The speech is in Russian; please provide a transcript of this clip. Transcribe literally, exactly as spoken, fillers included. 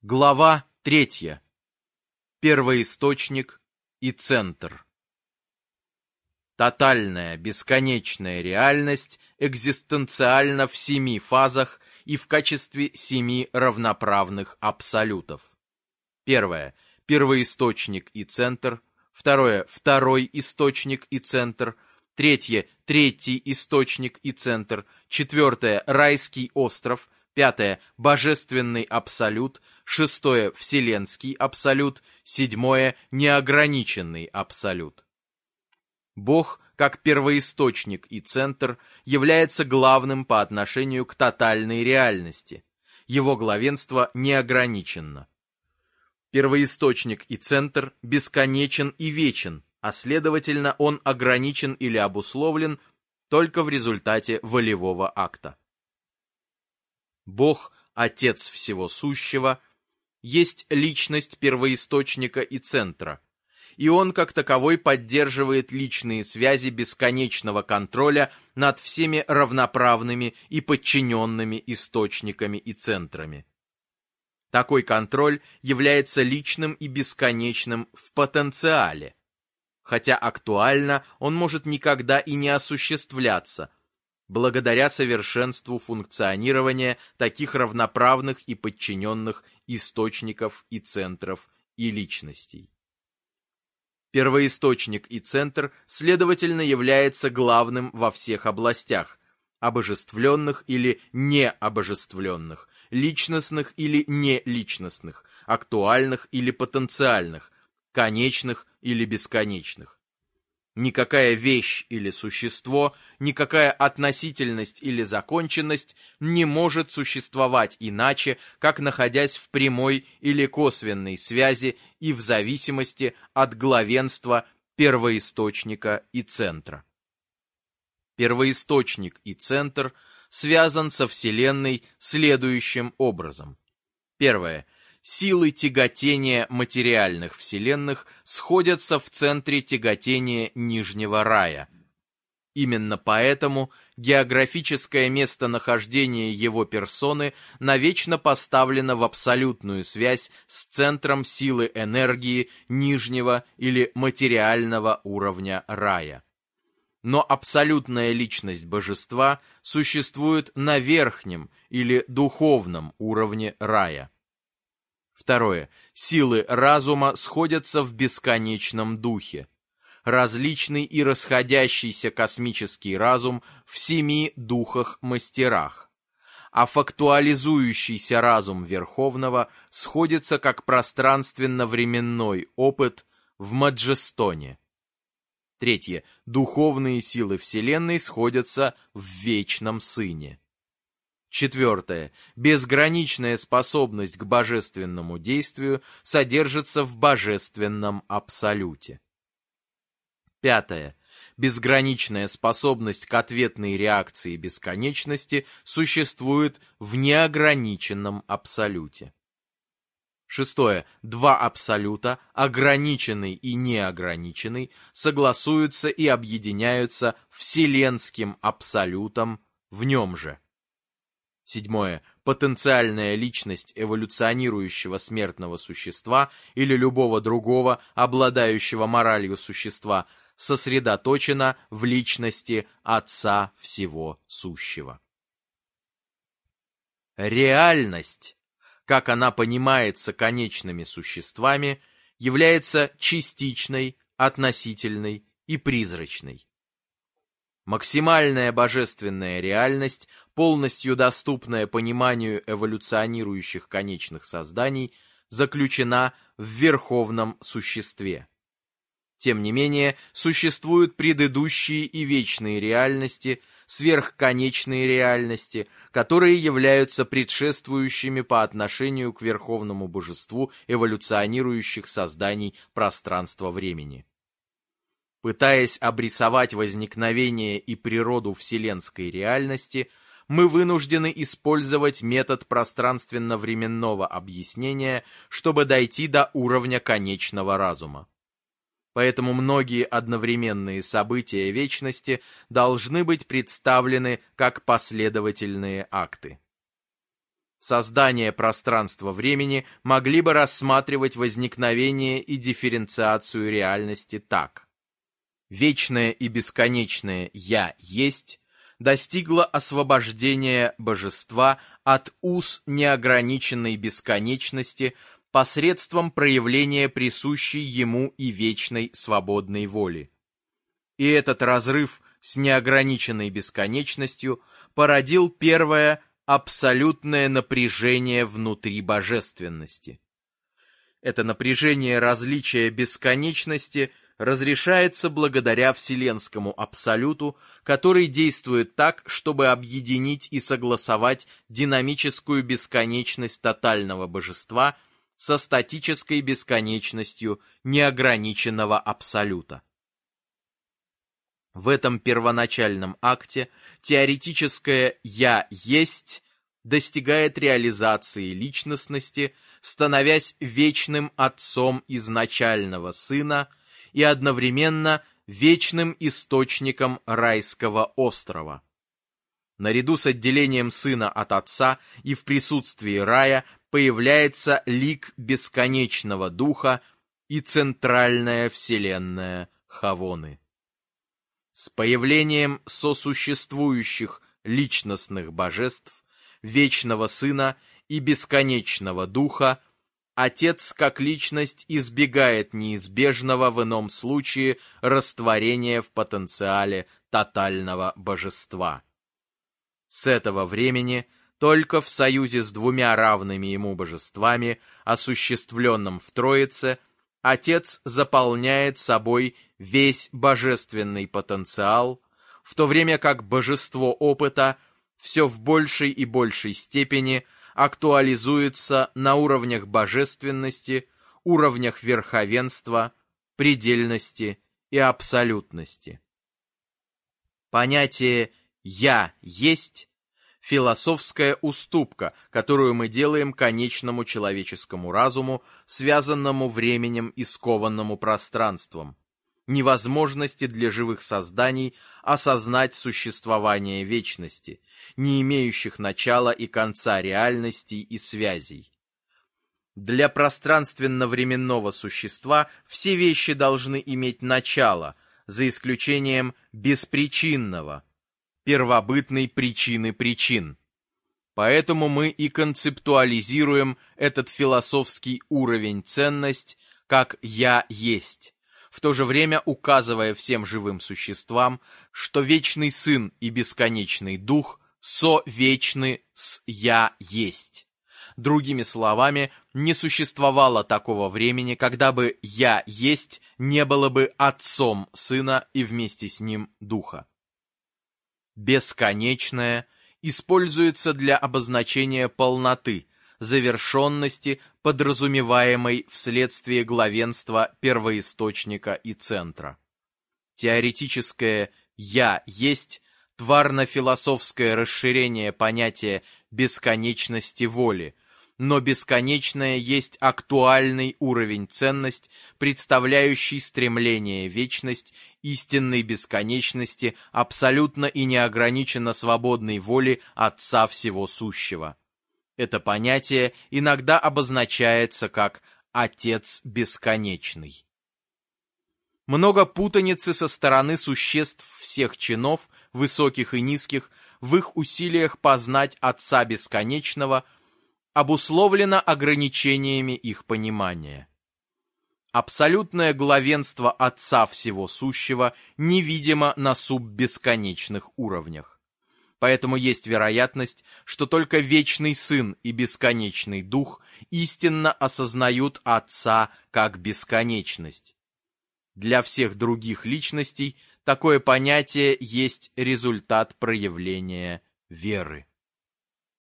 Глава третья. Первоисточник и центр. Тотальная, бесконечная реальность экзистенциальна в семи фазах и в качестве семи равноправных абсолютов. Первое. Первоисточник и центр. Второе. Второй источник и центр. Третье. Третий источник и центр. Четвертое. Райский остров. Пятое. Божественный абсолют. Шестое. Вселенский абсолют. Седьмое. Неограниченный абсолют. Бог, как первоисточник и центр, является главным по отношению к тотальной реальности. Его главенство неограниченно. Первоисточник и центр бесконечен и вечен, а следовательно, он ограничен или обусловлен только в результате волевого акта. Бог, Отец всего сущего, есть личность первоисточника и центра, и он как таковой поддерживает личные связи бесконечного контроля над всеми равноправными и подчиненными источниками и центрами. Такой контроль является личным и бесконечным в потенциале, хотя актуально он может никогда и не осуществляться, благодаря совершенству функционирования таких равноправных и подчиненных источников и центров и личностей. Первоисточник и центр, следовательно, является главным во всех областях, обожествленных или необожествленных, личностных или неличностных, актуальных или потенциальных, конечных или бесконечных. Никакая вещь или существо, никакая относительность или законченность не может существовать иначе, как находясь в прямой или косвенной связи и в зависимости от главенства первоисточника и центра. Первоисточник и центр связан со Вселенной следующим образом. Первое. Силы тяготения материальных вселенных сходятся в центре тяготения Нижнего рая. Именно поэтому географическое местонахождение его персоны навечно поставлено в абсолютную связь с центром силы энергии нижнего или материального уровня рая. Но абсолютная личность божества существует на верхнем или духовном уровне рая. Второе. Силы разума сходятся в бесконечном духе. Различный и расходящийся космический разум в семи духах-мастерах. А фактуализующийся разум Верховного сходится как пространственно-временной опыт в Маджестоне. Третье. Духовные силы Вселенной сходятся в Вечном Сыне. Четвертое. Безграничная способность к божественному действию содержится в божественном абсолюте. Пятое. Безграничная способность к ответной реакции бесконечности существует в неограниченном абсолюте. Шестое. Два абсолюта, ограниченный и неограниченный, согласуются и объединяются вселенским абсолютом в нем же. Седьмое. Потенциальная личность эволюционирующего смертного существа или любого другого, обладающего моралью существа, сосредоточена в личности Отца всего сущего. Реальность, как она понимается конечными существами, является частичной, относительной и призрачной. Максимальная божественная реальность, полностью доступная пониманию эволюционирующих конечных созданий, заключена в верховном существе. Тем не менее, существуют предыдущие и вечные реальности, сверхконечные реальности, которые являются предшествующими по отношению к верховному божеству эволюционирующих созданий пространства-времени. Пытаясь обрисовать возникновение и природу вселенской реальности, мы вынуждены использовать метод пространственно-временного объяснения, чтобы дойти до уровня конечного разума. Поэтому многие одновременные события вечности должны быть представлены как последовательные акты. Создание пространства-времени могли бы рассматривать возникновение и дифференциацию реальности так. Вечное и бесконечное «Я есть» достигло освобождения божества от уз неограниченной бесконечности посредством проявления присущей ему и вечной свободной воли. И этот разрыв с неограниченной бесконечностью породил первое абсолютное напряжение внутри божественности. Это напряжение различия бесконечности разрешается благодаря Вселенскому Абсолюту, который действует так, чтобы объединить и согласовать динамическую бесконечность тотального божества со статической бесконечностью неограниченного Абсолюта. В этом первоначальном акте теоретическое «я есть» достигает реализации личностности, становясь вечным отцом изначального сына и одновременно вечным источником райского острова. Наряду с отделением сына от отца и в присутствии рая появляется лик бесконечного духа и центральная вселенная Хавоны. С появлением сосуществующих личностных божеств, вечного сына и бесконечного духа, Отец как личность избегает неизбежного в ином случае растворения в потенциале тотального божества. С этого времени только в союзе с двумя равными ему божествами, осуществленном в Троице, Отец заполняет собой весь божественный потенциал, в то время как божество опыта все в большей и большей степени актуализуется на уровнях божественности, уровнях верховенства, предельности и абсолютности. Понятие «я есть» — философская уступка, которую мы делаем конечному человеческому разуму, связанному временем и скованному пространством, невозможности для живых созданий осознать существование вечности, не имеющих начала и конца реальностей и связей. Для пространственно-временного существа все вещи должны иметь начало, за исключением беспричинного, первобытной причины причин. Поэтому мы и концептуализируем этот философский уровень ценность как «я есть», в то же время указывая всем живым существам, что вечный Сын и бесконечный Дух совечны с «я есть». Другими словами, не существовало такого времени, когда бы «я есть» не было бы Отцом Сына и вместе с Ним Духа. Бесконечное используется для обозначения полноты, завершенности, подразумеваемой вследствие главенства первоисточника и центра. Теоретическое «я есть» — тварно-философское расширение понятия бесконечности воли, но бесконечное есть актуальный уровень ценность, представляющий стремление вечность, истинной бесконечности, абсолютно и неограниченно свободной воли Отца Всего Сущего. Это понятие иногда обозначается как «Отец Бесконечный». Много путаницы со стороны существ всех чинов, высоких и низких, в их усилиях познать Отца Бесконечного обусловлено ограничениями их понимания. Абсолютное главенство Отца Всего Сущего невидимо на суббесконечных уровнях. Поэтому есть вероятность, что только вечный Сын и бесконечный Дух истинно осознают Отца как бесконечность. Для всех других личностей такое понятие есть результат проявления веры.